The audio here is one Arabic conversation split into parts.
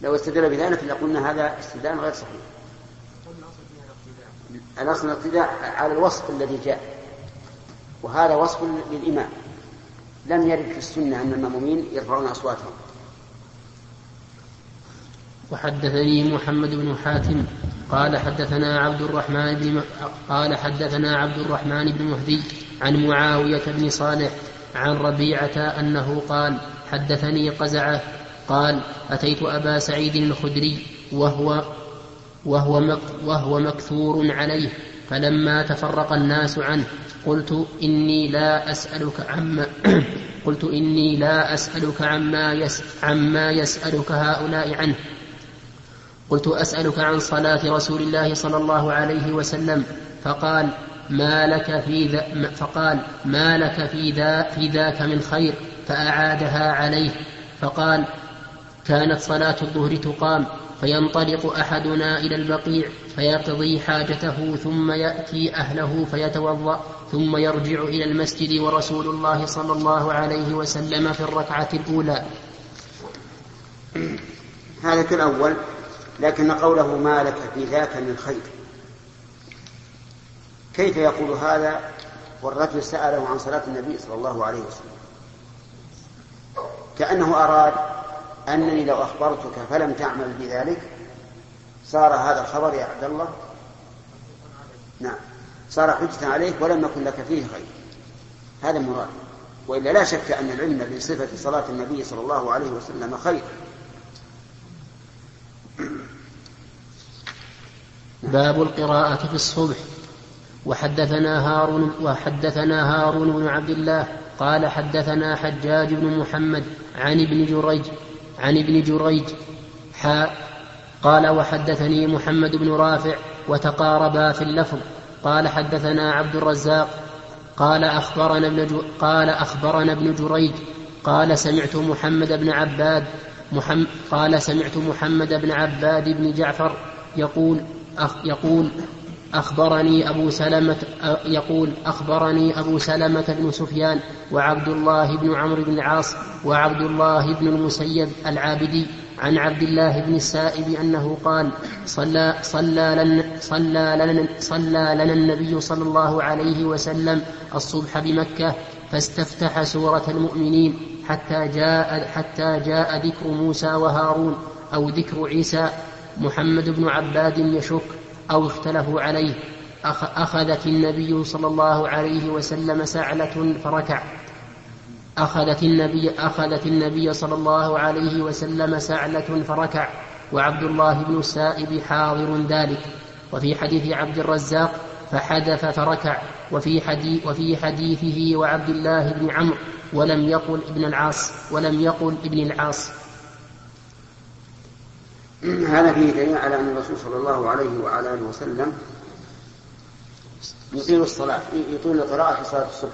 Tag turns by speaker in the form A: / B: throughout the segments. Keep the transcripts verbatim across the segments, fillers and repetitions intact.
A: لو استدل بذلك لقلنا هذا استدلال غير صحيح. الأصل الاقتداء على الوصف الذي جاء، وهذا وصف للإمام، لم يرد في السنة أن المأمومين يرفعون أصواتهم.
B: وحدثني محمد بن حاتم قال حدثنا عبد الرحمن بن قال حدثنا عبد الرحمن بن مهدي عن معاوية بن صالح عن ربيعة أنه قال حدثني قزعة قال أتيت أبا سعيد الخدري وهو وهو وهو مكثور عليه، فلما تفرق الناس عنه قلت إني لا أسألك عما قلت إني لا أسألك عما يس عما يسألك هؤلاء عنه، قلت أسألك عن صلاة رسول الله صلى الله عليه وسلم، فقال ما لك في ذا فقال ما لك في ذا في ذاك من خير، فأعادها عليه، فقال كانت صلاة الظهر تقام فينطلق أحدنا إلى البقيع فيقضي حاجته ثم يأتي أهله فيتوضأ ثم يرجع إلى المسجد ورسول الله صلى الله عليه وسلم في الركعة الأولى.
A: هذا كالأول، لكن قوله ما لك في ذاك من خير، كيف يقول هذا والرجل سأله عن صلاة النبي صلى الله عليه وسلم؟ كأنه أراد أنني لو أخبرتك فلم تعمل بذلك صار هذا الخبر يا عبد الله نعم صار حجة عليك ولم يكن لك فيه خير. هذا مراد، وإلا لا شك أن العلم بصفة صلاة النبي صلى الله عليه وسلم خير.
B: باب القراءة في الصبح. وحدثنا هارون وحدثنا هارون بن عبد الله قال حدثنا حجاج بن محمد عن ابن جريج عن ابن جريج حاء قال وحدثني محمد بن رافع وتقاربا في اللفظ. قال حدثنا عبد الرزاق قال أخبرنا ابن قال أخبرنا ابن جريج قال سمعت محمد بن عباد محمد قال سمعت محمد بن عباد بن جعفر يقول أخ يقول أخبرني أبو سلمة يقول أخبرني أبو سلمة بن سفيان وعبد الله بن عمرو بن العاص وعبد الله بن المسيب العابدي عن عبد الله بن السائب أنه قال صلى, صلى, لنا, صلى, لنا, صلى لنا النبي صلى الله عليه وسلم الصبح بمكة فاستفتح سورة المؤمنين حتى جاء, حتى جاء ذكر موسى وهارون أو ذكر عيسى. محمد بن عباد يشك أو اختلفوا عليه. أخذت النبي صلى الله عليه وسلم سعلة فركع أخذت النبي, أخذت النبي صلى الله عليه وسلم سعلة فركع وعبد الله بن السائب حاضر ذلك. وفي حديث عبد الرزاق فحدث فركع، وفي, حديث وفي حديثه وعبد الله بن عمرو ولم يقل ابن العاص ولم يقل ابن العاص.
A: هذا فيه دليل على أن الرسول صلى الله عليه وعلى آله وسلم يطيل الصلاة يطيل القراءة في صلاة الصبح،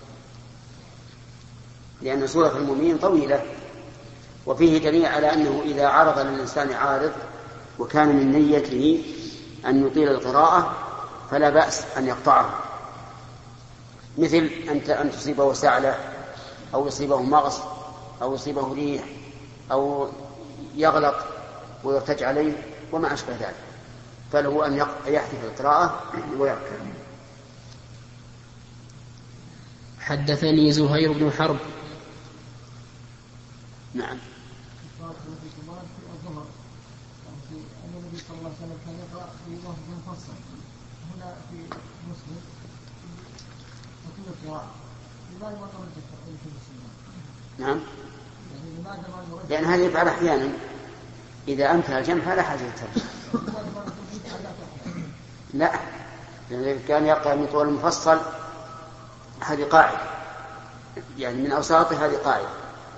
A: لأن سورة المؤمنين طويلة. وفيه دليل على أنه إذا عرض للإنسان عارض وكان من نيته أن يطيل القراءة فلا بأس أن يقطعه، مثل أن تصيبه سعلة أو يصيبه مغص أو يصيبه ريح أو يغلط ويرتج عليه وما أشبه ذلك، فله أن يحذف القراءة ويركع.
B: حدثني زهير بن حرب
A: نعم
C: النبي صلى الله عليه وسلم كان يقرأ في ظهر منفصل، هنا في مسلم وكل القراءة لماذا ما قرأت التقريب في المسلمين؟
A: نعم لأن هذا يفعل أحيانا، إذا أمكن الجمع فلا حاجة للترجمة. لا، لأنه كان يقرأ من طول المفصل، هذه قاعدة يعني من أوساطه، هذه قاعدة.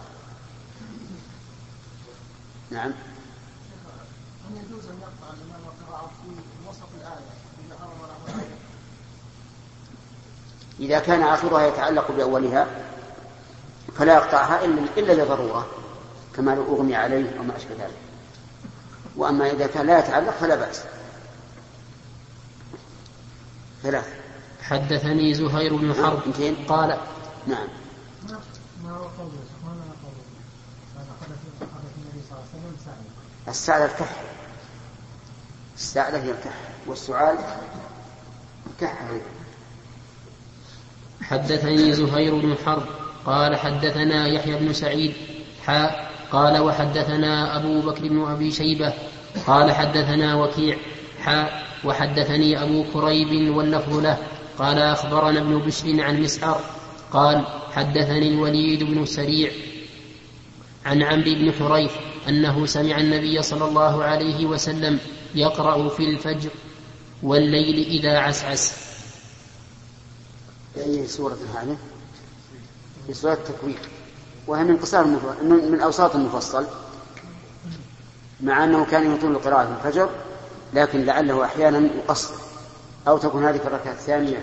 A: نعم.
C: هل يجوز أن يقطع الإمام القراءة في وسط الآية إذا أرى الآية؟
A: إذا كان آخرها يتعلق بأولها فلا يقطعها إلا لضرورة كما لو أغمي عليه أو ما أشبه ذلك، وأما إذا كان لا يتعلق فلا بأس. ثلاثة.
B: حدثني زهير بن حرب قال
A: نعم
C: ما هو قوله سبحانه وتعالى قال حدث النبي صلى الله عليه وسلم سعي
A: السعلة الكحة، السعلة هي الكحة، والسعال الكحة.
B: حدثني زهير بن حرب قال حدثنا يحيى بن سعيد حاء قال وحدثنا أبو بكر بن أبي شيبة قال حدثنا وكيع حاء وحدثني أبو كريب واللفظ له قال أخبرنا ابن بشر عن مسعر قال حدثني الوليد بن سريع عن عمرو بن حريث أنه سمع النبي صلى الله عليه وسلم يقرأ في الفجر والليل إذا عسعس.
A: أي سورة هذه؟ في سورة التكوير، وهي من قصار من أوساط المفصل، مع أنه كان يطول القراءة في الفجر، لكن لعله أحيانا يقصر، أو تكون هذه في الركعة الثانية.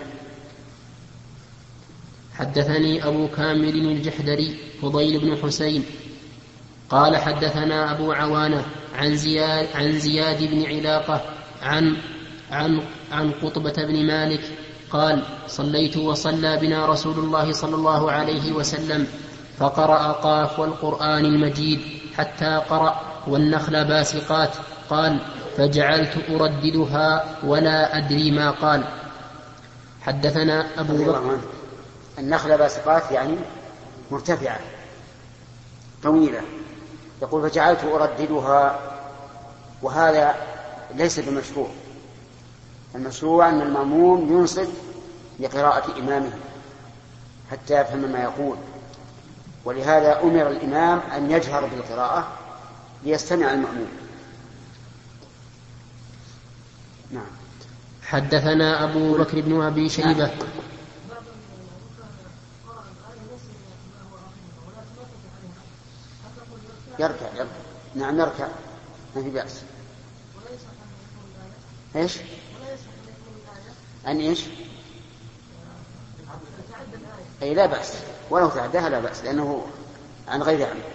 B: حدثني أبو كامل الجحدري فضيل بن حسين قال حدثنا أبو عوانة عن زياد, عن زياد بن علاقة عن, عن, عن قطبة بن مالك قال صليت وصلى بنا رسول الله صلى الله عليه وسلم فقرأ قاف والقرآن المجيد حتى قرأ والنخل باسقات قال فجعلت أرددها ولا أدري ما قال. حدثنا أبو بكر.
A: النخل باسقات يعني مرتفعة طويلة، يقول فجعلت أرددها، وهذا ليس بمشروع. المشروع أن المأموم ينصت لقراءة إمامه حتى يفهم ما يقول، ولهذا أمر الإمام أن يجهر بالقراءة ليستمع المأموم. نعم.
B: حدثنا أبو بكر بن أبي شيبة.
A: يركع يركع نعم يركع ما في بأس. ايش؟ أن ايش؟ أي لا بأس، ولو تعداها لا بأس، لأنه عن غير علم.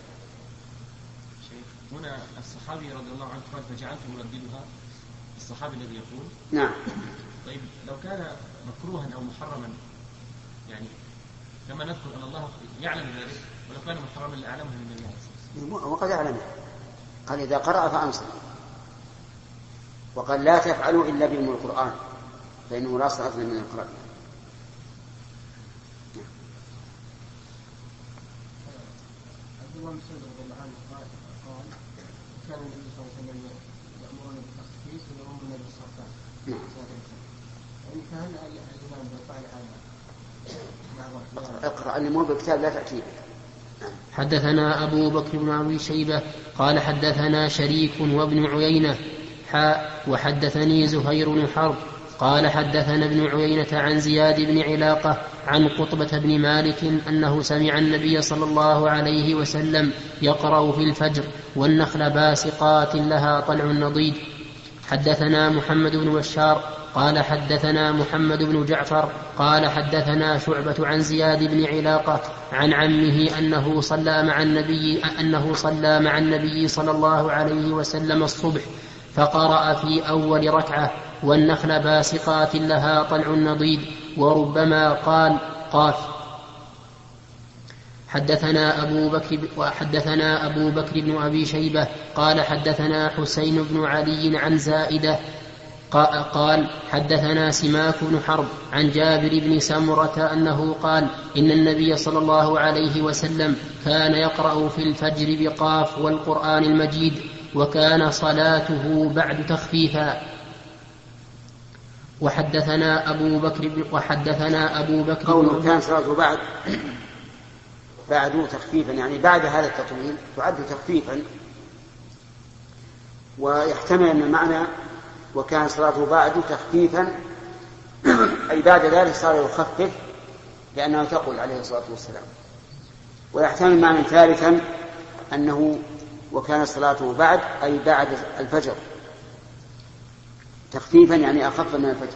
D: هنا الصحابي رضي الله عنه قال فجعلت أرددها، الصحابي الذي يقول
A: نعم.
D: طيب لو كان مكروها أو محرما، يعني كما نذكر أن الله يعلم ذلك، ولو كان محرما لأعلمه من النبي عليه الصلاة والسلام.
A: وقد يعلمه، قال إذا قرأ فأنصت، وقال لا تفعلوا إلا بأم القرآن فإنه لا صلاة من القرآن.
C: الإمام مسعود رضي الله عنه قال كان النبي صلى الله عليه وسلم يأمرنا بالتخفيف ويأمرنا بالصفات. يعني فهل الإمام بالفعل هذا؟
A: اقرأ اللي مو بالكتاب لا تأتيه.
B: حدثنا أبو بكر بن أبي شيبة قال حدثنا شريك وابن عيينة حاء وحدثني زهير بن حرب قال حدثنا ابن عيينة عن زياد بن علاقة عن قطبة بن مالك أنه سمع النبي صلى الله عليه وسلم يقرأ في الفجر والنخل باسقات لها طلع نضيد. حدثنا محمد بن بشار قال حدثنا محمد بن جعفر قال حدثنا شعبة عن زياد بن علاقة عن عمه أنه صلى مع النبي أنه صلى مع النبي صلى الله عليه وسلم الصبح فقرأ في أول ركعة والنخل باسقات لها طلع نضيد وربما قال قاف. حدثنا أبو بكر وحدثنا أبو بكر بن أبي شيبة قال حدثنا حسين بن علي عن زائدة قال حدثنا سماك بن حرب عن جابر بن سمرة أنه قال إن النبي صلى الله عليه وسلم كان يقرأ في الفجر بقاف والقرآن المجيد وكان صلاته بعد تخفيفا. وحدثنا أبو بكر وحدثنا أبو بكر
A: قوله كان صلاته بعد بعد تخفيفا، يعني بعد هذا التطويل تعد تخفيفا، ويحتمل أن المعنى وكان صلاته بعد تخفيفا أي بعد ذلك صار يخفف لأنه تقول عليه الصلاة والسلام. ويحتمل معنى ثالثا أنه وكان صلاته بعد أي بعد الفجر تخفيفا يعني أخف من الفجر.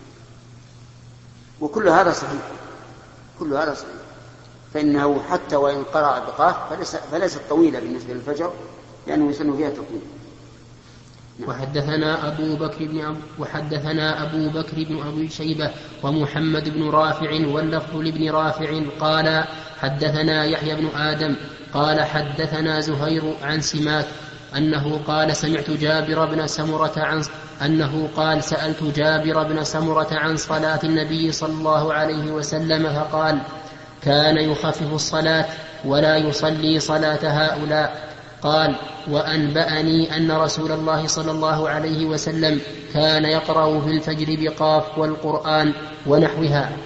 A: وكل هذا صحيح، كل هذا صحيح، فإنه حتى وإن قرأ بقاف فليس فليست طويلة بالنسبة للفجر لأنه يسن فيها تطويل.
B: وحدثنا أبو بكر بن أب... وحدثنا أبو بكر بن أبي شيبة ومحمد بن رافع واللفظ لابن رافع قال حدثنا يحيى بن آدم قال حدثنا زهير عن سماك أنه قال سمعت جابر بن سمرة عن أنه قال سألت جابر بن سمرة عن صلاة النبي صلى الله عليه وسلم فقال كان يخفف الصلاة ولا يصلي صلاة هؤلاء. قال وأنبأني أن رسول الله صلى الله عليه وسلم كان يقرأ في الفجر بقاف والقرآن ونحوها.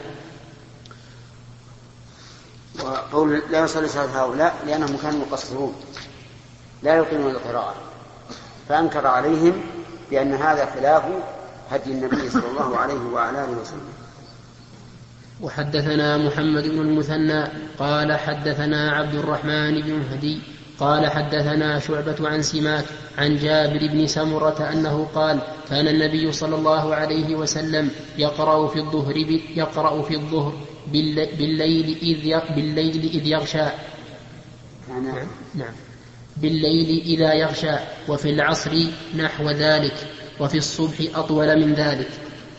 A: وقول لا يصلي صلاة هؤلاء لأنهم كانوا مقصرون لا يقيمون القراءة، فأنكر عليهم بأن هذا خلاف هدي النبي صلى الله عليه وعلى آله وسلم.
B: وحدثنا محمد بن المثنى قال حدثنا عبد الرحمن بن هدي قال حدثنا شعبة عن سماك عن جابر بن سمرة أنه قال كان النبي صلى الله عليه وسلم يقرأ في الظهر يقرأ في الظهر بالليل إذ بالليل إذ يغشى
A: نعم.
B: نعم بالليل إذا يغشى، وفي العصر نحو ذلك، وفي الصبح أطول من ذلك.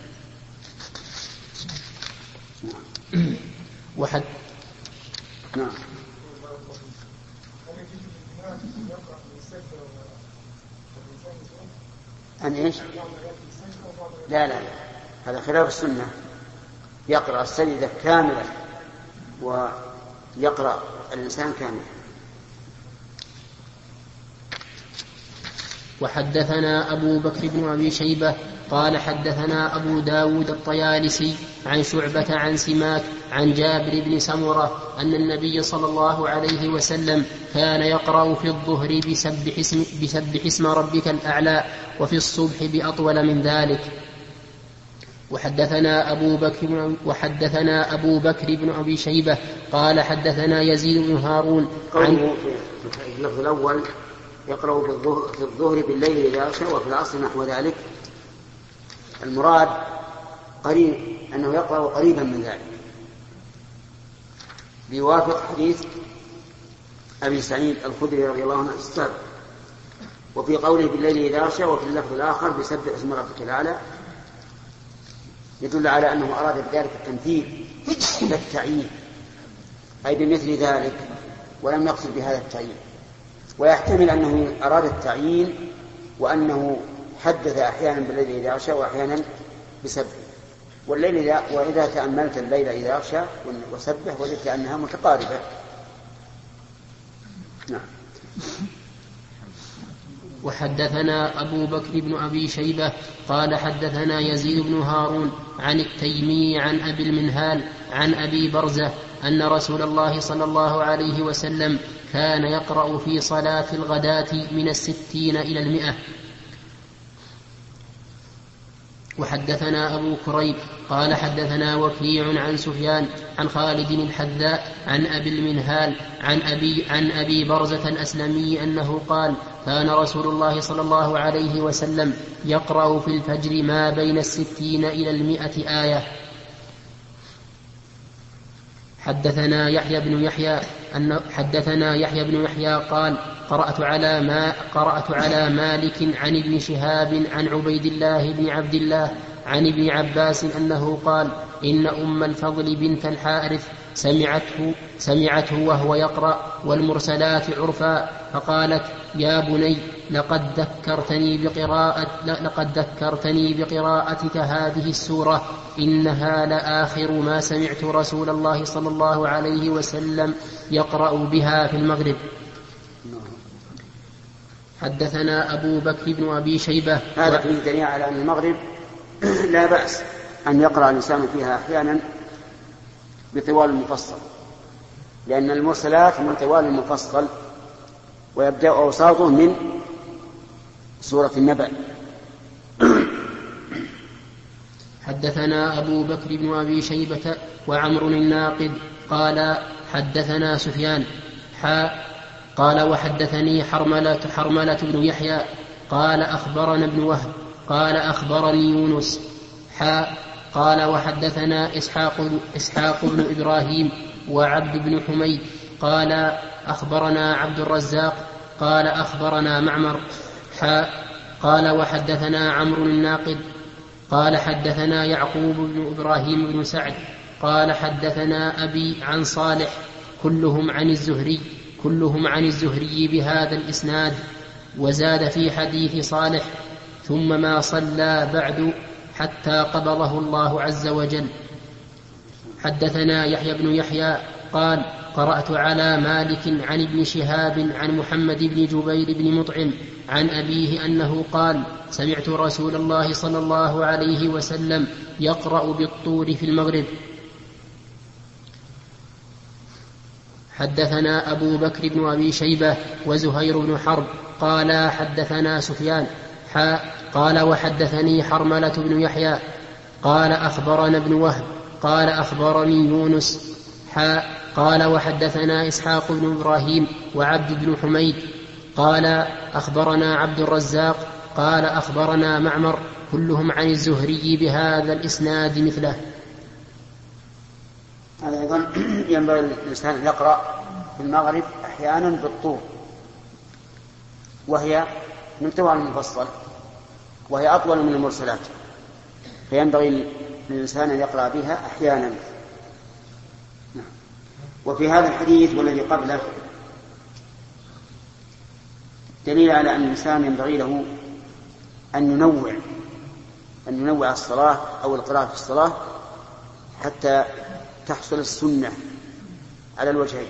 B: وحد
A: نعم. أن إيش؟ لا لا لا هذا خلاف السنة، يقرأ السجدة كاملة ويقرأ الإنسان كاملا.
B: وحدثنا أبو بكر بن أبي شيبة قال حدثنا أبو داود الطيالسي عن شعبة عن سماك عن جابر بن سمرة أن النبي صلى الله عليه وسلم كان يقرأ في الظهر بسبح اسم, بسبح اسم ربك الأعلى، وفي الصبح بأطول من ذلك. وحدثنا أبو بكر وحدثنا أبو بكر بن أبي شيبة قال حدثنا يزيد بن هارون
A: قوله في اللفظ الأول يقرأ في الظهر, في الظهر بالليل إذا يغشى وفي العصر نحو ذلك، المراد قريب أنه يقرأ قريبا من ذلك ليوافق حديث أبي سعيد الخدري رضي الله عنه السابق. وفي قوله بالليل إذا يغشى وفي اللفظ الآخر بسبح اسم ربك الأعلى يدل على أنه أراد بذلك التمثيل لا التعيين، أي بمثل ذلك، ولم يقصد بهذا التعيين. ويحتمل أنه أراد التعيين وأنه حدث أحيانا بالليل إذا يغشى وأحيانا بسبح. والليل إذا وإذا تأملت الليل إذا يغشى وسبح وجدت أنها متقاربة. نعم.
B: وحدثنا أبو بكر بن أبي شيبة قال حدثنا يزيد بن هارون عن التيمي عن أبي المنهال عن أبي برزة أن رسول الله صلى الله عليه وسلم كان يقرأ في صلاة الغداة من الستين إلى المئة. وحدثنا أبو كريب قال حدثنا وكيع عن سفيان عن خالد الحذاء عن أبي المنهال عن أبي, عن أبي برزة الأسلمي أنه قال كان رسول الله صلى الله عليه وسلم يقرأ في الفجر ما بين الستين إلى المئة آية. حدثنا يحيى بن يحيى أن حدثنا يحيى بن يحيى قال قرأت على ما قرأت على مالك عن ابن شهاب عن عبيد الله بن عبد الله عن ابن عباس أنه قال إن أم الفضل بنت الحارث سمعته سمعته وهو يقرأ والمرسلات عرفا فقالت يا بني لقد ذكرتني بقراءة لقد ذكرتني بقراءتك هذه السورة إنها لآخر ما سمعت رسول الله صلى الله عليه وسلم يقرأ بها في المغرب. حدثنا أبو بكر بن أبي شيبة.
A: هذا فيه دليل على أن المغرب لا بأس أن يقرأ الإنسان فيها أحيانا بطوال المفصل، لأن المرسلات من طوال المفصل ويبدأ أوساطه من سورة النبأ.
B: حدثنا أبو بكر بن أبي شيبة وعمر الناقد قال حدثنا سفيان حاء قال وحدثني حرملة, حرملة بن يحيى قال أخبرنا ابن وهب قال أخبرني يونس حاء قال وحدثنا إسحاق, إسحاق بن إبراهيم وعبد بن حميد قال أخبرنا عبد الرزاق قال أخبرنا معمر حاء قال وحدثنا عمرو الناقد قال حدثنا يعقوب بن إبراهيم بن سعد قال حدثنا أبي عن صالح كلهم عن الزهري كلهم عن الزهري بهذا الإسناد. وزاد في حديث صالح: ثم ما صلى بعد حتى قبضه الله عز وجل. حدثنا يحيى بن يحيى قال: قرأت على مالك عن ابن شهاب عن محمد بن جبير بن مطعم عن أبيه أنه قال: سمعت رسول الله صلى الله عليه وسلم يقرأ بالطور في المغرب. حدثنا أبو بكر بن أبي شيبة وزهير بن حرب قال: حدثنا سفيان حاء قال: وحدثني حرملة بن يحيى قال: أخبرنا ابن وهب قال: أخبرني يونس حاء قال: وحدثنا إسحاق بن إبراهيم وعبد بن حميد قال: أخبرنا عبد الرزاق قال: أخبرنا معمر كلهم عن الزهري بهذا الإسناد مثله.
A: هذا أيضا ينبغي الإنسان أن يقرأ في المغرب أحيانا بالطور، وهي من طوال المفصل، وهي أطول من المرسلات، فينبغي للإنسان أن يقرأ بها أحيانا. وفي هذا الحديث والذي قبله دليل على أن الإنسان ينبغي له أن ينوع أن ينوع الصلاة أو القراءة في الصلاة حتى تحصل السنة على الوجهين.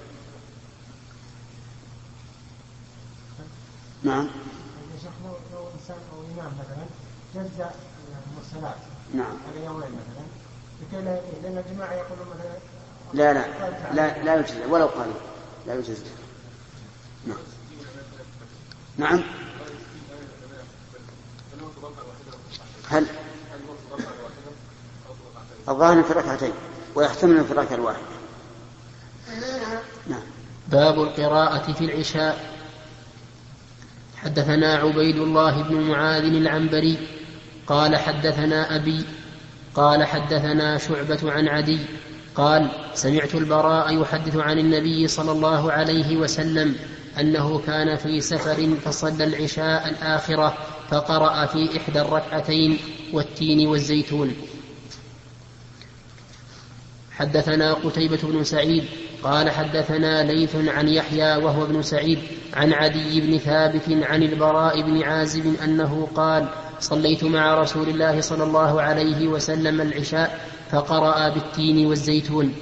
A: نعم.
C: لو إنسان أو إمام مثلا جزء المرسلات
A: نعم
C: على يومين مثلا، لكي لا لأن الجماعة يقولون مثلا
A: لا لا لا لا يجوز ولو قالوا لا يجوز. نعم نعم. هل الظاهر في الركعتين ويحتمل في الركعة الواحدة. نعم.
B: باب القراءة في العشاء. حدثنا عبيد الله بن معاذ العنبري قال: حدثنا أبي قال: حدثنا شعبة عن عدي قال: سمعت البراء يحدث عن النبي صلى الله عليه وسلم أنه كان في سفر فصلى العشاء الآخرة فقرأ في إحدى الركعتين والتين والزيتون. حدثنا قتيبة بن سعيد قال: حدثنا ليث عن يحيى وهو ابن سعيد عن عدي بن ثابت عن البراء بن عازب أنه قال: صليت مع رسول الله صلى الله عليه وسلم العشاء فقرأ بالتين والزيتون.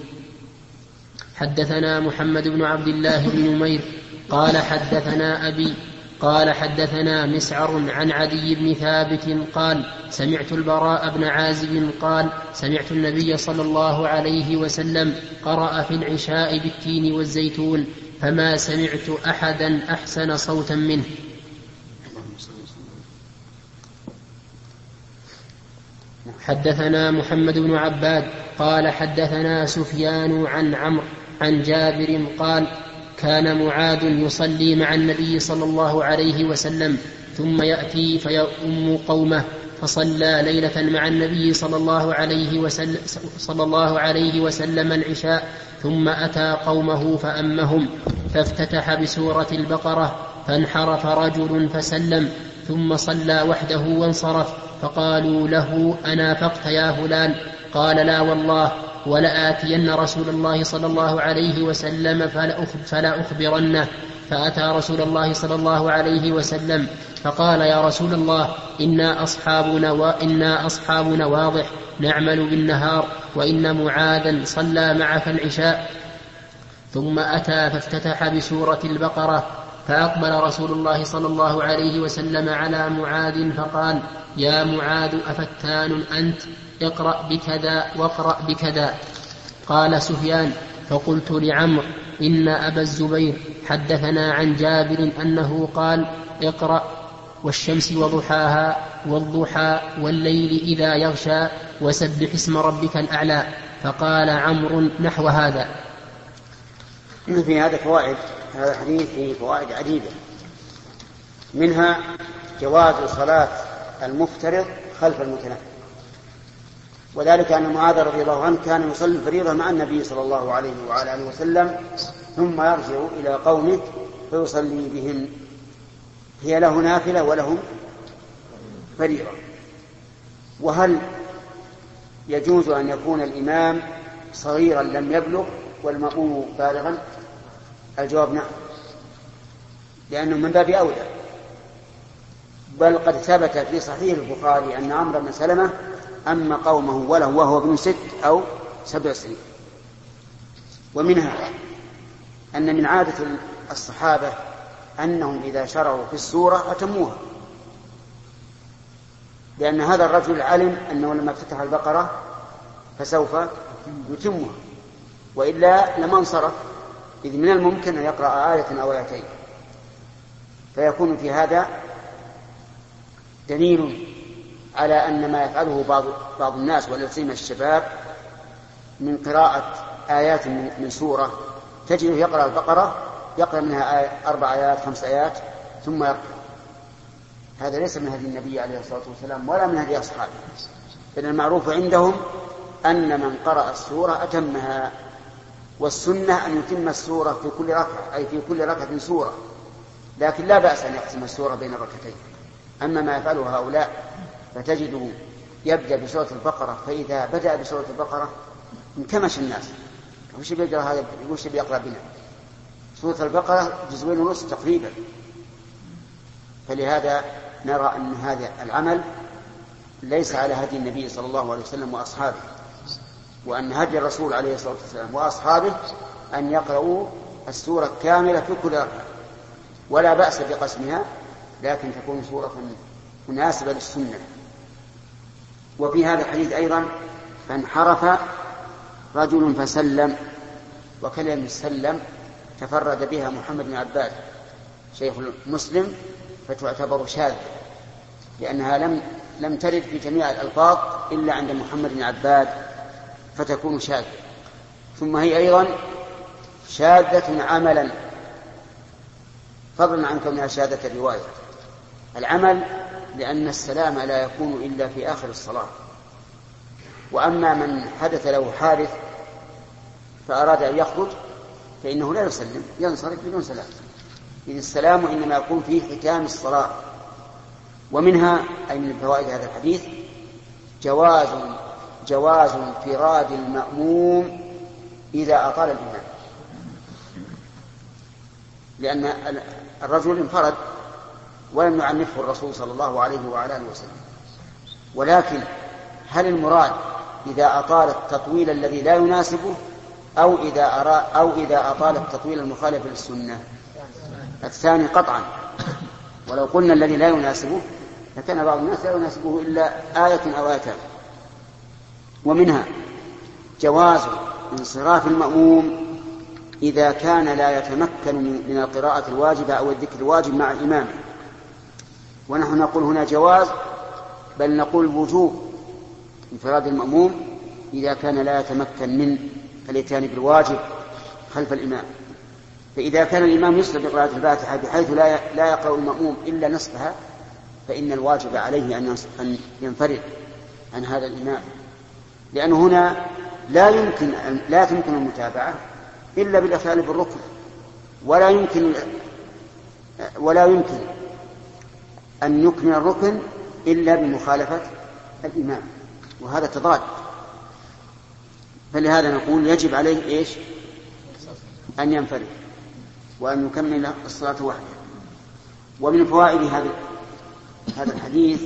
B: حدثنا محمد بن عبد الله بن نمير قال: حدثنا أبي قال: حدثنا مسعر عن عدي بن ثابت قال: سمعت البراء بن عازب قال: سمعت النبي صلى الله عليه وسلم قرأ في العشاء بالتين والزيتون فما سمعت أحدا أحسن صوتا منه. حدثنا محمد بن عباد قال: حدثنا سفيان عن عمرو عن جابر قال: كان معاذ يصلي مع النبي صلى الله عليه وسلم ثم يأتي فيؤم قومه، فصلى ليلة مع النبي صلى الله عليه وسلم, صلى الله عليه وسلم العشاء ثم أتى قومه فأمهم، فافتتح بسورة البقرة، فانحرف رجل فسلم ثم صلى وحده وانصرف، فقالوا له: أنافقت يا فلان؟ قال: لا والله، ولآتين رسول الله صلى الله عليه وسلم فلا أخبرنه. فأتى رسول الله صلى الله عليه وسلم فقال: يا رسول الله، إنا أصحابنا, وإنا أصحابنا واضح نعمل بالنهار، وإن معاذا صلى معك العشاء. ثم أتى فافتتح بسورة البقرة، فأقبل رسول الله صلى الله عليه وسلم على معاذ فقال: يا معاذ، أفتان أنت؟ اقرأ بكذا واقرأ بكذا. قال سفيان: فقلت لعمرو: إن أبا الزبير حدثنا عن جابر أنه قال: اقرأ والشمس وضحاها والضحى والليل إذا يغشى وسبح اسم ربك الأعلى. فقال عمرو نحو هذا.
A: في هذا فوائد، هذا الحديث فيه فوائد عديدة، منها جواز صلاة المفترض خلف المتنفل، وذلك أن معاذ رضي الله عنه كان يصلي الفريضة مع النبي صلى الله عليه وعلى آله وسلم ثم يرجع إلى قومه فيصلي بهم، هي له نافلة ولهم فريضة. وهل يجوز أن يكون الإمام صغيرا لم يبلغ والمأموم بالغا؟ الجواب نعم، لأنه من باب أولى بل قد ثبت في صحيح البخاري أن عمرو بن سلمة أما قومه وله وهو ابن ست أو سبع سنين. ومنها أن من عادة الصحابة أنهم إذا شرعوا في السورة أتموها، لأن هذا الرجل علم أنه لما افتتح البقرة فسوف يتمها، وإلا لما انصرف، إذ من الممكن أن يقرأ آية أو آيتين. فيكون في هذا دليل على أن ما يفعله بعض بعض الناس ولا سيما الشباب من قراءة آيات من سورة، تجده يقرأ البقرة يقرأ منها آية أربع آيات خمس آيات ثم يقرأ. هذا ليس من هدي النبي عليه الصلاة والسلام ولا من هدي أصحابه، بل المعروف عندهم أن من قرأ السورة أتمها، والسنة أن يتم السورة في كل ركعة، أي في كل ركعة سورة، لكن لا بأس أن يقسم السورة بين الركعتين. أما ما يفعله هؤلاء فتجده يبدأ بسورة البقرة، فإذا بدأ بسورة البقرة انكمش الناس، وش بيقرأ هذا؟ وش بيقرأ بنا؟ سورة البقرة جزئين ونصف تقريبا. فلهذا نرى أن هذا العمل ليس على هدي النبي صلى الله عليه وسلم وأصحابه، وأن هدي الرسول عليه الصلاة والسلام وأصحابه أن يقرأوا السورة كاملة في كل ركعة، ولا بأس بقسمها، لكن تكون سورة مناسبة للسنة. وفي هذا الحديث أيضا فانحرف رجل فسلم، وكلمة سلم تفرد بها محمد بن عباد شيخ مسلم، فتعتبر شاذة، لأنها لم لم ترد في جميع الألفاظ إلا عند محمد بن عباد، فتكون شاذة. ثم هي أيضا شاذة عملا، فضلا عن كونها شاذة الرواية. العمل لأن السلام لا يكون إلا في آخر الصلاة. وأما من حدث له حادث فأراد أن يخرج فإنه لا يسلم، ينصرف بدون سلام، إذ السلام إنما يكون في ختام الصلاة. ومنها أي من فوائد هذا الحديث جواز جواز انفراد المأموم إذا أطال الإمام، لأن الرجل انفرد ولم يعنفه الرسول صلى الله عليه وعلى آله وسلم. ولكن هل المراد إذا أطال التطويل الذي لا يناسبه أو إذا أرى أو إذا أطال التطويل المخالف للسنة؟ الثاني قطعا. ولو قلنا الذي لا يناسبه لكان بعض الناس لا يناسبه إلا آية أو آيتان. ومنها جواز انصراف المأموم إذا كان لا يتمكن من القراءة الواجبة أو الذكر الواجب مع الإمام. ونحن نقول هنا جواز، بل نقول وجوب انفراد المأموم إذا كان لا يتمكن من الاتيان بالواجب خلف الإمام. فإذا كان الإمام يسرع بقراءة الفاتحة بحيث لا لا يقرأ المأموم إلا نصفها، فإن الواجب عليه أن ينفرد عن هذا الإمام، لأنه هنا لا يمكن لا تمكن المتابعة إلا بالإخلال بالركن، ولا يمكن ولا يمكن أن يكمل الركن إلا بمخالفة الإمام، وهذا تضاد. فلهذا نقول يجب عليه إيش؟ أن ينفرد وأن يكمل الصلاة وحده. ومن فوائد هذا هذا الحديث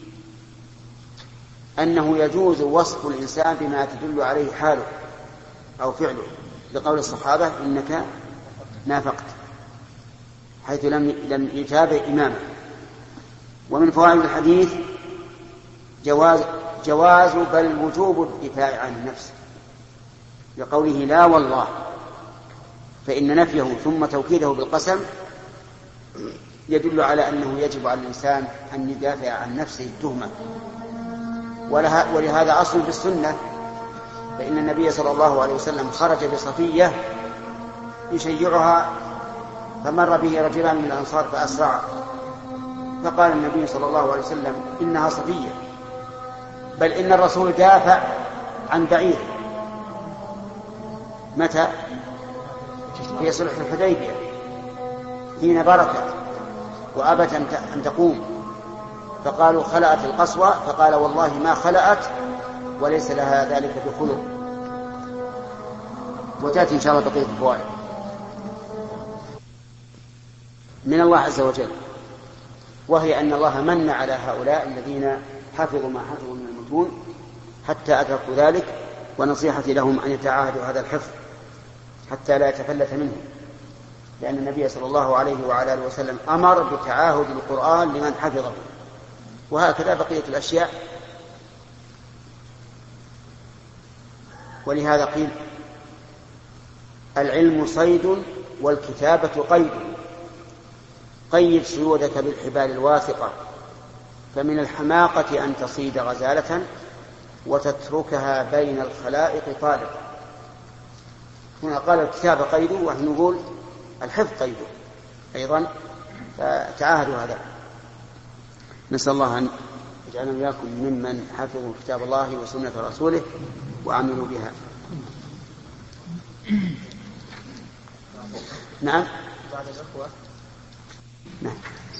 A: أنه يجوز وصف الإنسان بما تدل عليه حاله أو فعله، لقول الصحابة إنك نافقت، حيث لم لم يتابع إمامه. ومن فوائد الحديث جواز جواز بل وجوب الدفاع عن النفس، لقوله لا والله، فإن نفيه ثم توكيده بالقسم يدل على أنه يجب على الإنسان أن يدافع عن نفسه التهمة. ولهذا أصل في السنة، فإن النبي صلى الله عليه وسلم خرج بصفية يشيعها، فمر به رجلان من الأنصار فأسرع، فقال النبي صلى الله عليه وسلم إنها صفية، بل إن الرسول دافع عن بعير. متى؟ في صلح الحديبية حين بركت وأبت أن تقوم، فقالوا خلأت القصوى، فقال والله ما خلأت وليس لها ذلك بخلق. وتأتي إن شاء الله بقية الفوائد من الله عز وجل وهي أن الله من على هؤلاء الذين حفظوا ما حفظوا من المتون حتى أدركوا ذلك، ونصيحتي لهم أن يتعاهدوا هذا الحفظ حتى لا يتفلت منه، لأن النبي صلى الله عليه وعلى آله وسلم أمر بتعاهد القرآن لمن حفظه، وهكذا بقية الأشياء. ولهذا قيل العلم صيد والكتابة قيد، قيد صيودك بالحبال الواثقة، فمن الحماقة أن تصيد غزالة وتتركها بين الخلائق طالقة. هنا قال الكتابة قيده، ونحن نقول الحفظ قيده أيضا، فتعاهدوا هذا. نسأل الله أن يجعلنا وإياكم ممن حفظوا كتاب الله وسنة رسوله وعملوا بها. نعم. بعد الأخوة. نعم.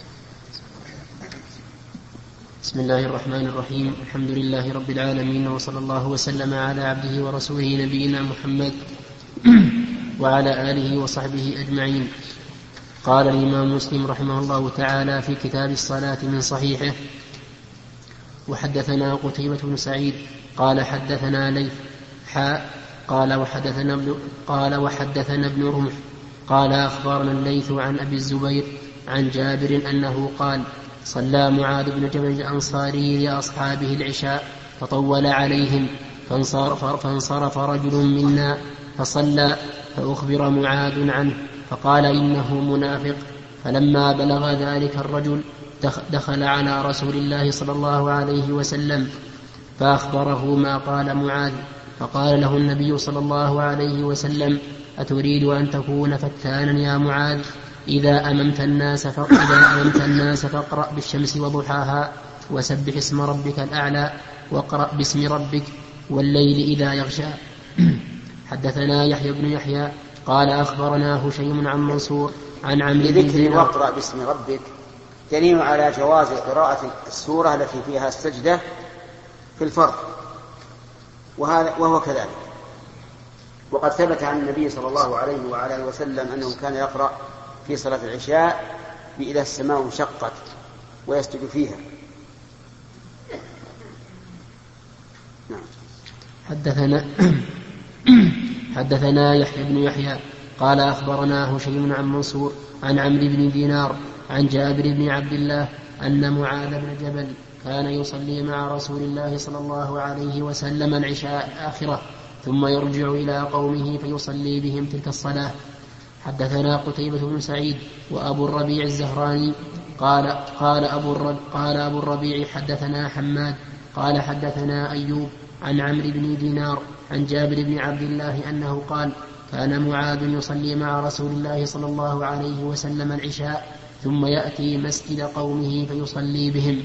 B: بسم الله الرحمن الرحيم. الحمد لله رب العالمين، وصلى الله وسلم على عبده ورسوله نبينا محمد وعلى آله وصحبه أجمعين. قال الإمام مسلم رحمه الله تعالى في كتاب الصلاة من صحيحه: وحدثنا قتيبة بن سعيد قال حدثنا ليث حاء قال وحدثنا ابن قال وحدثنا ابن رمح قال أخبرنا الليث عن أبي الزبير عن جابر أنه قال: صلى معاذ بن جبل الأنصاري لأصحابه العشاء فطول عليهم، فانصرف, فانصرف رجل منا فصلى، فأخبر معاذ عنه فقال: إنه منافق. فلما بلغ ذلك الرجل دخل على رسول الله صلى الله عليه وسلم فأخبره ما قال معاذ، فقال له النبي صلى الله عليه وسلم: أتريد أن تكون فتانا يا معاذ؟ إذا أممت الناس إذا أممت الناس فاقرأ بالشمس وضحاها، وسبح اسم ربك الأعلى، واقرأ باسم ربك، والليل إذا يغشى. حدثنا يحيى بن يحيى قال أخبرنا هشيم عن منصور عن عمرو بن
A: دينار. واقرأ باسم ربك دليل على جواز قراءة السورة التي فيها السجدة في الفرض، وهذا وهو كذلك. وقد ثبت عن النبي صلى الله عليه وعلى آله وسلم أنه كان يقرأ في صلاة العشاء بإذا السماء انشقت ويسجد فيها. نعم.
B: حدثنا حدثنا يحيى بن يحيى قال أخبرنا هشيم عن منصور عن عمرو بن دينار عن جابر بن عبد الله أن معاذ بن جبل كان يصلي مع رسول الله صلى الله عليه وسلم العشاء الآخرة، ثم يرجع إلى قومه فيصلي بهم تلك الصلاة. حدثنا قتيبة بن سعيد وأبو الربيع الزهراني قال قال أبو الربيع, قال أبو الربيع حدثنا حماد قال حدثنا أيوب عن عمرو بن دينار عن جابر بن عبد الله أنه قال: كان معاذ يصلي مع رسول الله صلى الله عليه وسلم العشاء، ثم يأتي مسجد قومه فيصلي بهم.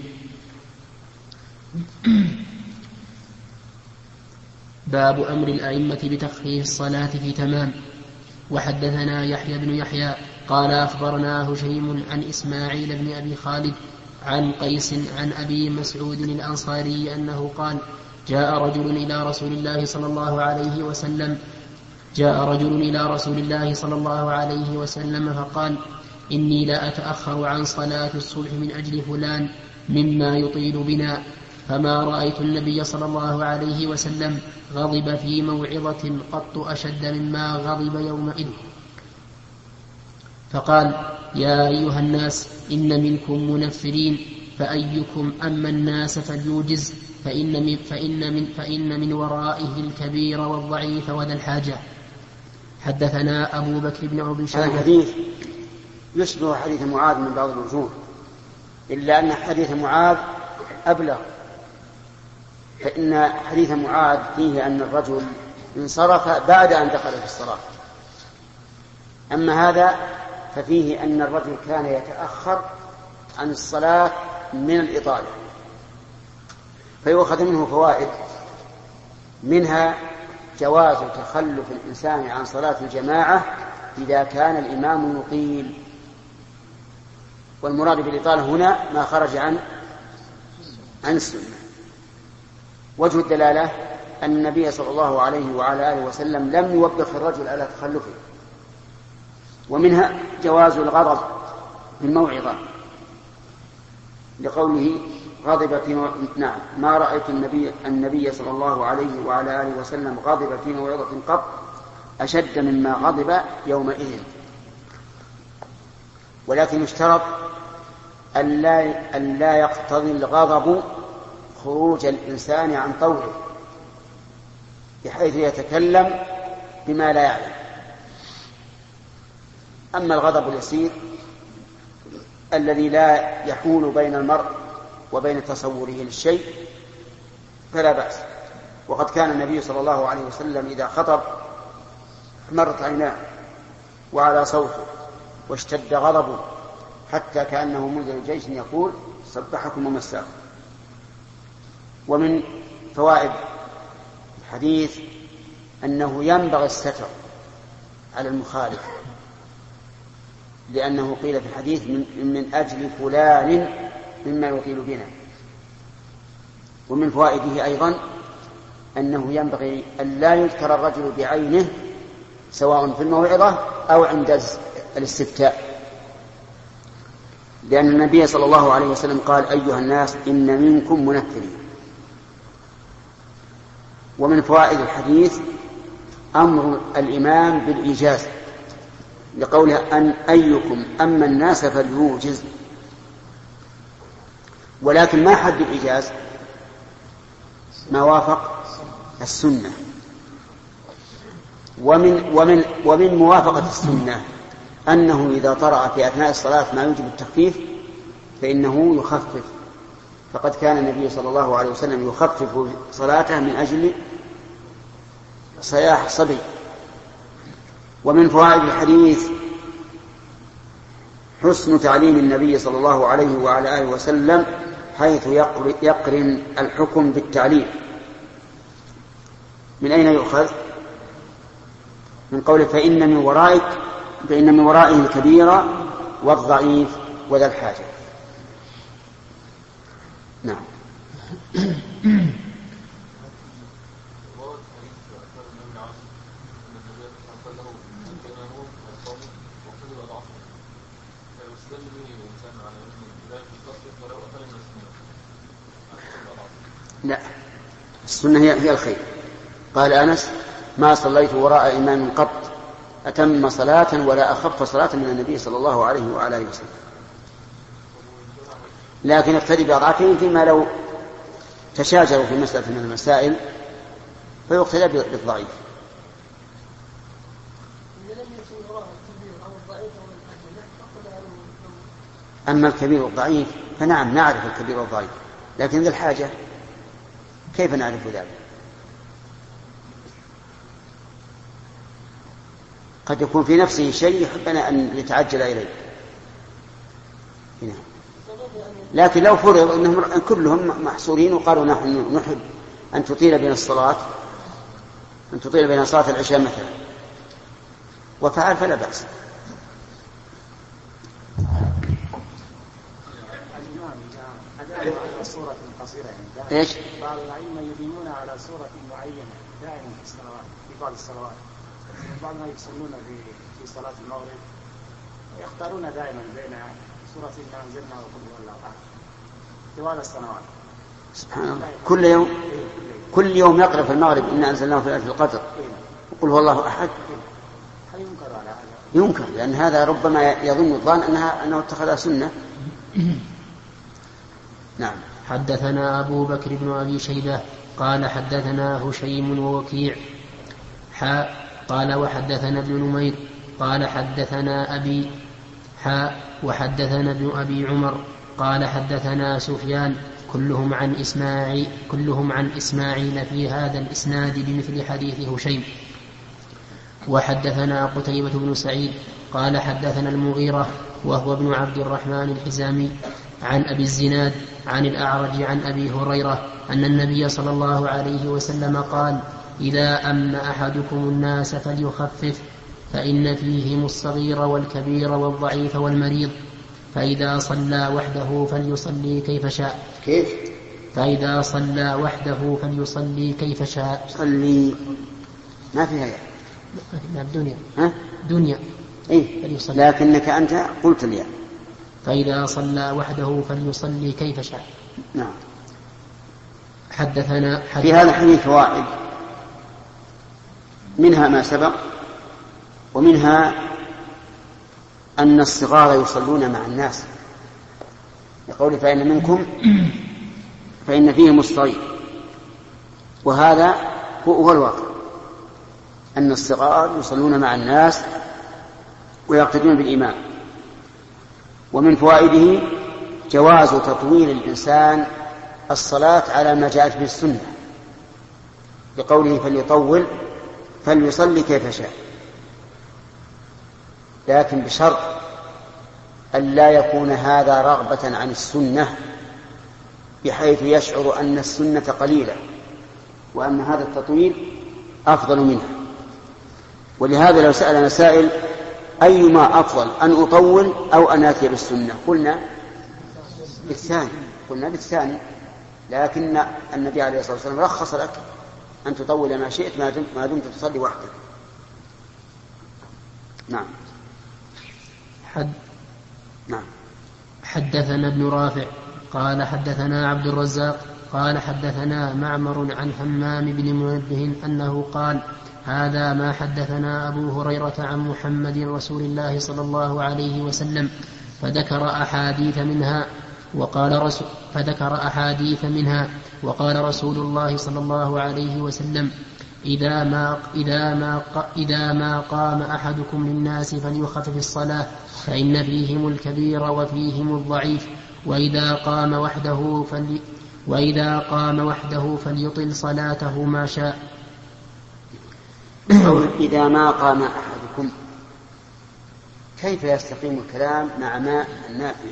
B: باب أمر الأئمة بتخفيف الصلاة في تمام. وحدثنا يحيى بن يحيى قال أخبرنا هشيم عن إسماعيل بن أبي خالد عن قيس عن أبي مسعود الأنصاري أنه قال: جاء رجل إلى رسول الله صلى الله عليه وسلم جاء رجل إلى رسول الله صلى الله عليه وسلم فقال: إني لا أتأخر عن صلاة الصبح من أجل فلان مما يطيل بنا، فما رأيت النبي صلى الله عليه وسلم غضب في موعظة قط أشد مما غضب يومئذ. فقال: يا أيها الناس، إن منكم منفرين، فأيكم أما الناس فليوجز، فإن من, فإن من, فإن من ورائه الكبير والضعيف وذا الحاجة. حدثنا أبو بكر بن أبي شيبة.
A: هذا الحديث يشبه حديث معاذ من بعض الوجوه، إلا أن حديث معاذ أبلغ، فإن حديث معاذ فيه أن الرجل انصرف بعد أن دخل في الصلاة، أما هذا ففيه أن الرجل كان يتأخر عن الصلاة من الإطالة، فيؤخذ منه فوائد، منها جواز تخلف الإنسان عن صلاة الجماعة إذا كان الإمام يطيل، والمراد بالإطالة هنا ما خرج عن عن السنة. وجه الدلالة أن النبي صلى الله عليه وعلى آله وسلم لم يوبخ الرجل على تخلفه. ومنها جواز الغضب بالموعظة، لقوله غضب في مو... نعم ما رأيت النبي النبي صلى الله عليه وعلى آله وسلم غضب في موعظة قط أشد مما غضب يومئذ. ولكن يشترط أن لا, أن لا يقتضي الغضب خروج الإنسان عن طوره بحيث يتكلم بما لا يعلم. أما الغضب اليسير الذي لا يحول بين المرء وبين تصوره للشيء فلا بأس. وقد كان النبي صلى الله عليه وسلم إذا خطب مرت عيناه وعلى صوته واشتد غضبه حتى كأنه منذر جيش يقول صبحكم ومساكم. ومن فوائد الحديث أنه ينبغي الستر على المخالف، لأنه قيل في الحديث من, من أجل فلان مما يطيل بنا. ومن فوائده أيضا أنه ينبغي أن لا يذكر الرجل بعينه سواء في الموعظة أو عند الاستفتاء، لأن النبي صلى الله عليه وسلم قال أيها الناس إن منكم منفرين. ومن فوائد الحديث أمر الإمام بالإيجاز لقوله أن أيكم أما الناس فليوجز. ولكن ما حد الإيجاز؟ ما وافق السنة. ومن, ومن, ومن موافقة السنة أنه إذا طرأ في أثناء الصلاة ما يوجب التخفيف فإنه يخفف، فقد كان النبي صلى الله عليه وسلم يخفف صلاته من أجل صياح صبي. ومن فوائد الحديث حسن تعليم النبي صلى الله عليه وعلى آله وسلم حيث يقرن الحكم بالتعليم. من أين يؤخذ؟ من قوله فإن من ورائك فإن من ورائه الكبير والضعيف وذا الحاجة. نعم. لا، السنة هي, هي الخير. قال أنس ما صليت وراء إمام قط أتم صلاة ولا أخف صلاة من النبي صلى الله عليه وعلى آله وسلم. لكن اقتدي بأضعافهم فيما لو تشاجروا في مسألة من المسائل فيقتدى بالضعيف. أما الكبير والضعيف فنعم نعرف الكبير والضعيف، لكن ذي الحاجة كيف نعرف ذلك؟ قد يكون في نفسه شيء يحبنا أن يتعجل إليه هنا. لكن لو فرض أنهم كلهم محصورين وقالوا نحن نحب أن تطيل بين الصلاة أن تطيل بين صلاة العشاء مثلا وفعل فلا بأس.
E: صورة قصيرة يعني
A: إيش؟
E: بعض الأئمة يدينون على صورة معينة دائما في الصلوات في بعض الصلوات، بعض ما يصلون في في صلاة المغرب ويختارون دائما بين سورة إنا أنزلنا وقل هو الله أحد طوال السنوات.
A: سبحان الله. كل يوم كل يوم يقرأ في المغرب إنا أنزلناه في القدر وقل هو الله أحد.
E: هل ينكر على هذا؟
A: ينكر، لأن هذا ربما يظن الظان أنها أنه اتخذها سنة. نعم.
B: حدثنا أبو بكر بن أبي شيبة قال حدثنا هشيم ووكيع حاء قال وحدثنا ابن نمير قال حدثنا أبي حاء وحدثنا ابن أبي عمر قال حدثنا سفيان كلهم عن إسماعيل كلهم عن إسماعيل في هذا الإسناد بمثل حديث هشيم. وحدثنا قتيبة بن سعيد قال حدثنا المغيرة وهو ابن عبد الرحمن الحزامي عن أبي الزناد عن الأعرج عن أبي هريرة أن النبي صلى الله عليه وسلم قال إذا أمن أحدكم الناس فليخفف فإن فيهم الصغير والكبير والضعيف والمريض فإذا صلى وحده فليصلي كيف شاء.
A: كيف؟
B: فإذا صلى وحده فليصلي كيف شاء.
A: صلي ما فيها يعني.
B: لا الدنيا
A: ها؟
B: دنيا
A: إيه؟ لكنك أنت قلت لي
B: فإذا صلى وحده فليصلي كيف شاء.
A: نعم.
B: حدثنا حدث
A: في هذا الحديث فوائد، منها ما سبق، ومنها أن الصغار يصلون مع الناس، يقول فإن منكم فإن فيهم الصغير، وهذا هو الواقع، أن الصغار يصلون مع الناس ويقتدون بالإمام. ومن فوائده جواز تطويل الإنسان الصلاة على ما جاءت به السنة، بقوله فليطول فليصلي كيف شاء، لكن بشرط أن لا يكون هذا رغبة عن السنة بحيث يشعر أن السنة قليلة وأن هذا التطويل أفضل منها. ولهذا لو سألنا سائل أيما أفضل، أن أطول أو أن آتي بالسنة، قلنا بالثاني قلنا بالثاني لكن النبي عليه الصلاة والسلام رخص لك أن تطول ما شئت ما دمت, ما دمت تصلي وحدك. نعم.
B: حد
A: نعم.
B: حدثنا ابن رافع قال حدثنا عبد الرزاق قال حدثنا معمر عن حمام بن منبه أنه قال هذا ما حدثنا أبو هريرة عن محمد رسول الله صلى الله عليه وسلم، فذكر أحاديث منها وقال رسول فذكر أحاديث منها وقال رسول الله صلى الله عليه وسلم إذا ما, إذا ما, إذا ما قام أحدكم للناس فليخفف الصلاة فإن فيهم الكبير وفيهم الضعيف، وإذا قام وحده فلي وإذا قام وحده فليطل صلاته ما شاء.
A: إذا ما قام أحدكم، كيف يستقيم الكلام مع ما النافية؟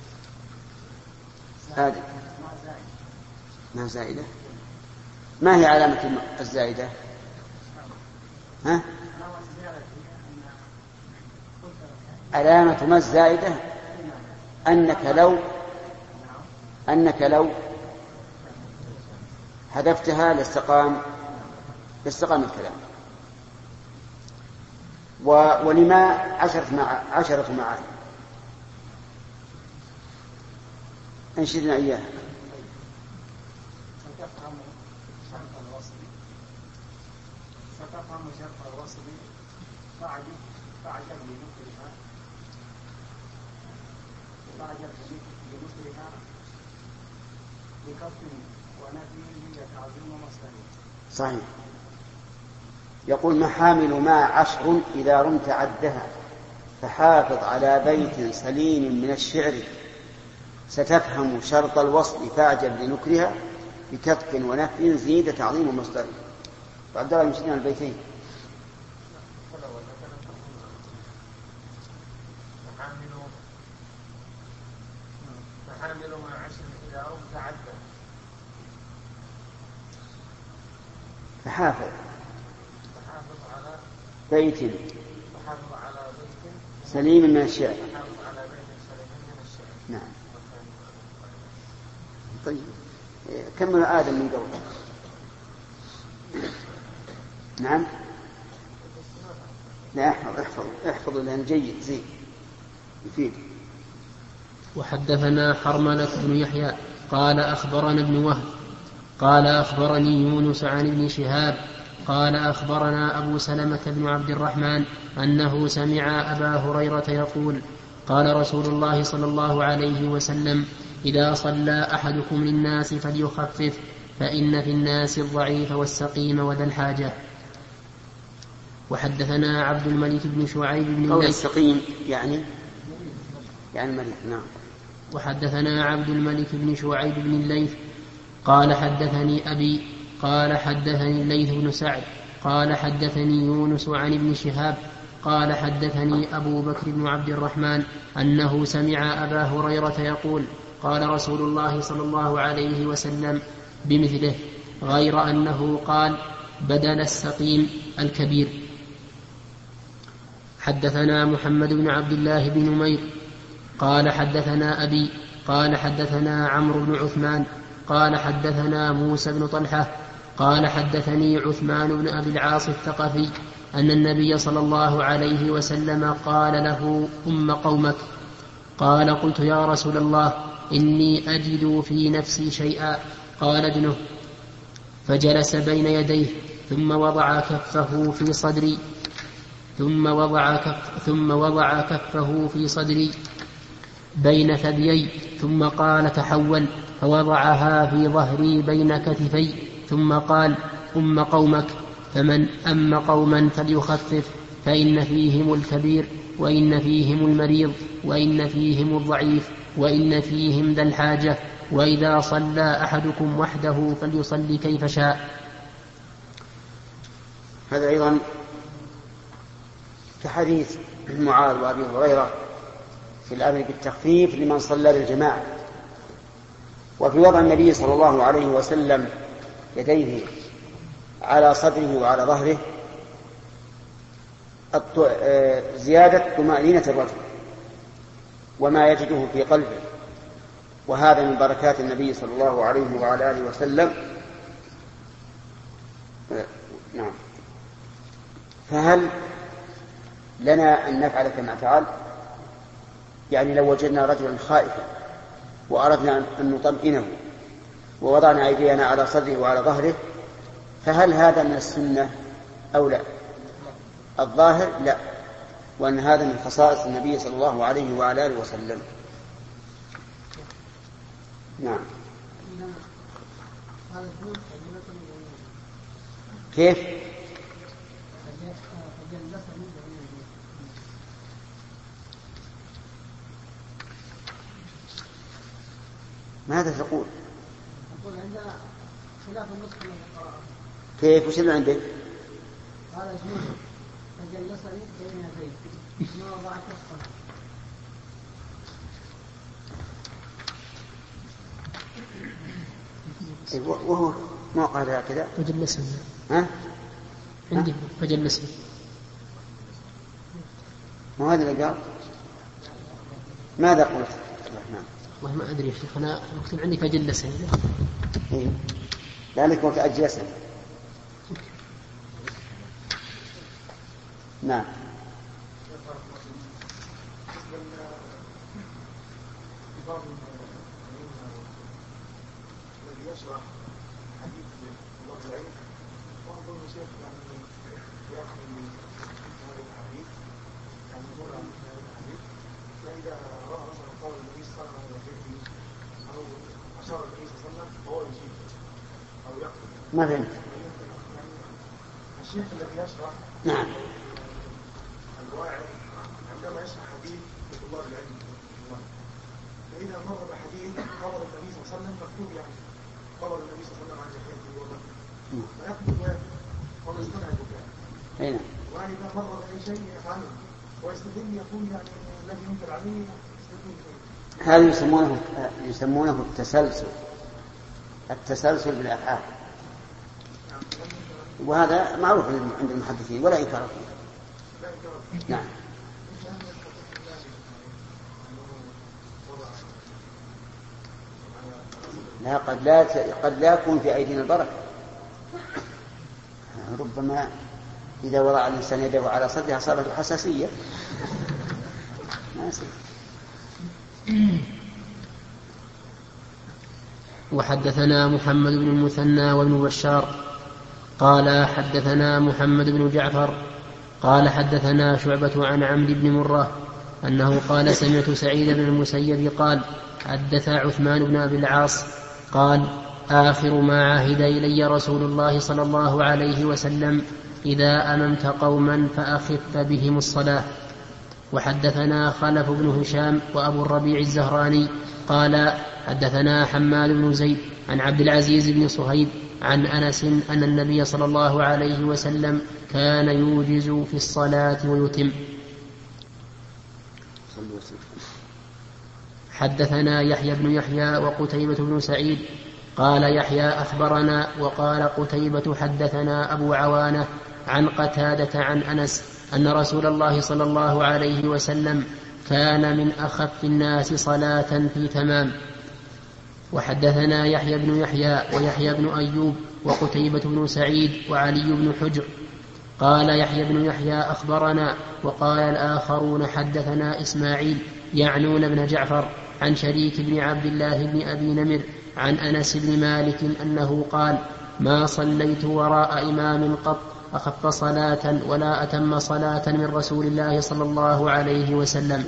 A: هذا ما زائدة. ما هي علامة الزائدة؟ ها؟ علامة ما الزائدة أنك لو أنك لو حذفتها لاستقام لاستقام الكلام. ولما عشرة مع عشرة معاني أنشدنا إياها.
E: ستفهم شرط الوصل ستفهم شرط الوصل فاعجب فاعجب بمثلها فاعجب بمثلها بكف ونفي لتعظيم مصدره.
A: صحيح. يقول محامل ما عشر إذا رمت عدها، فحافظ على بيت سليم من الشعر، ستفهم شرط الوصل فاعجب لنكرها بكف ونفي زيد تعظيم مصدره. فعبد الله يمشينا البيتين.
E: محامل ما عشر إذا رمت عدها،
A: فحافظ بيت سليم من الشعر. نعم. طيب كمل آدم من قبل. نعم. لا احفظ احفظ احفظ لأن جيد زين يفيد.
B: وحدثنا حرملة بن يحيى قال أخبرنا ابن وهب قال أخبرني يونس عن ابن شهاب قال أخبرنا أبو سلمة بن عبد الرحمن أنه سمع أبا هريرة يقول قال رسول الله صلى الله عليه وسلم إذا صلى أحدكم للناس فليخفف فإن في الناس الضعيف والسقيم وذا الحاجة. وحدثنا عبد الملك بن شعيب بن
A: الليث السقيم يعني يعني الملك. نعم.
B: وحدثنا عبد الملك بن شعيب بن الليث قال حدثني أبي قال حدثني الليث بن سعد قال حدثني يونس عن ابن شهاب قال حدثني أبو بكر بن عبد الرحمن أنه سمع أبا هريرة يقول قال رسول الله صلى الله عليه وسلم بمثله غير أنه قال بدل السقيم الكبير. حدثنا محمد بن عبد الله بن نمير قال حدثنا أبي قال حدثنا عمرو بن عثمان قال حدثنا موسى بن طلحة قال حدثني عثمان بن أبي العاص الثقفي أن النبي صلى الله عليه وسلم قال له أم قومك قال قلت يا رسول الله إني أجد في نفسي شيئا. قال ابنه فجلس بين يديه ثم وضع كفه في صدري ثم وضع, كف ثم وضع كفه في صدري بين ثديي ثم قال تحول فوضعها في ظهري بين كتفي ثم قال أم قومك فمن أم قوما فليخفف فإن فيهم الكبير وإن فيهم المريض وإن فيهم الضعيف وإن فيهم ذا الحاجة وإذا صلى أحدكم وحده فليصلي كيف شاء.
A: هذا أيضا كحديث معاذ وأبي هريرة في الأمر بالتخفيف لمن صلى بالجماعة. وفي وضع النبي صلى الله عليه وسلم يديه على صدره وعلى ظهره زيادة طمأنينة الرجل وما يجده في قلبه، وهذا من بركات النبي صلى الله عليه وعلى آله وسلم. نعم. فهل لنا أن نفعل كما فعل؟ يعني لو وجدنا رجلا خائفا وأردنا أن نطمئنه ووضعنا أيدينا على صدره وعلى ظهره، فهل هذا من السنة أو لا؟ الظاهر لا، وأن هذا من خصائص النبي صلى الله عليه وعلى آله وسلم. نعم. كيف؟ ماذا تقول؟
C: أقول عندنا خلاف النسخ من القراءة.
A: كيف؟ وش اللي عندك؟
C: قال يجوز فجلسني بين يديه ثم وضع كفه.
A: وهو ما قال هكذا.
B: فجلسني.
A: ها؟
B: عندي فجلسني.
A: ما هذا اللي قال؟ ماذا قلت؟ الرحمن.
B: والله ما أدري يا شيخ، أنا مكتوب عندي فجلسني.
A: إيه. لأنك وقت أجلسني. نعم.
E: الذي يشرح حديث الله العلم وأظن شيخ يعني يأخذ من هذا الحديث يعني نقول عن هذا الحديث، فإذا رأى مثلا قول النبي صلى الله عليه وسلم أو أشار النبي صلى الله عليه وسلم فهو يجيب أو يقول
A: ما فهمت.
E: الشيخ الذي يشرح
A: نعم
E: الواعظ عندما يشرح حديث لطلاب العلم فإذا مر بحديث خبر النبي صلى الله عليه وسلم مكتوب يعني خبر النبي صلى الله عليه وسلم عن يحيى بن وهب فيكتب ويكتب ويستبعد كذا، وإذا مر بأي شيء يفعله ويستدل يقول يعني الذي ينكر عليه يستدل.
A: هذا يسمونه يسمونه التسلسل التسلسل بالأفعال، وهذا معروف عند المحدثين ولا إنكار فيه. نعم. لا قد لا قد لا يكون في أيدينا البركة، ربما إذا وضع الإنسان يده على صدرها صارت حساسية. ما يصير.
B: وحدثنا محمد بن المثنى وابن بشار قال حدثنا محمد بن جعفر قال حدثنا شعبة عن عمرو بن مرة أنه قال سمعت سعيد بن المسيب قال حدث عثمان بن أبي العاص قال آخر ما عهد إلي رسول الله صلى الله عليه وسلم إذا أممت قوما فأخف بهم الصلاة. وحدثنا خلف بن هشام وأبو الربيع الزهراني قال حدثنا حماد بن زيد عن عبد العزيز بن صهيب عن أنس أن النبي صلى الله عليه وسلم كان يوجز في الصلاة ويتم. حدثنا يحيى بن يحيى وقتيبة بن سعيد قال يحيى أخبرنا وقال قتيبة حدثنا أبو عوانة عن قتادة عن أنس أن رسول الله صلى الله عليه وسلم كان من أخف الناس صلاة في تمام. وحدثنا يحيى بن يحيى ويحيى بن أيوب وقتيبة بن سعيد وعلي بن حجر قال يحيى بن يحيى أخبرنا وقال الآخرون حدثنا إسماعيل يعنون ابن جعفر عن شريك بن عبد الله بن أبي نمر عن أنس بن مالك أنه قال ما صليت وراء إمام قط أخف صلاة ولا أتم صلاة من رسول الله صلى الله عليه وسلم.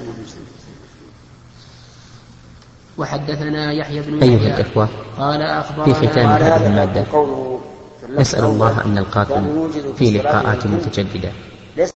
B: وحدثنا يحيى بن
F: أيها الإخوة،
B: قال أخبرنا
F: في ختام هذه المادة نسأل الله أن نلقاكم في لقاءات متجددة.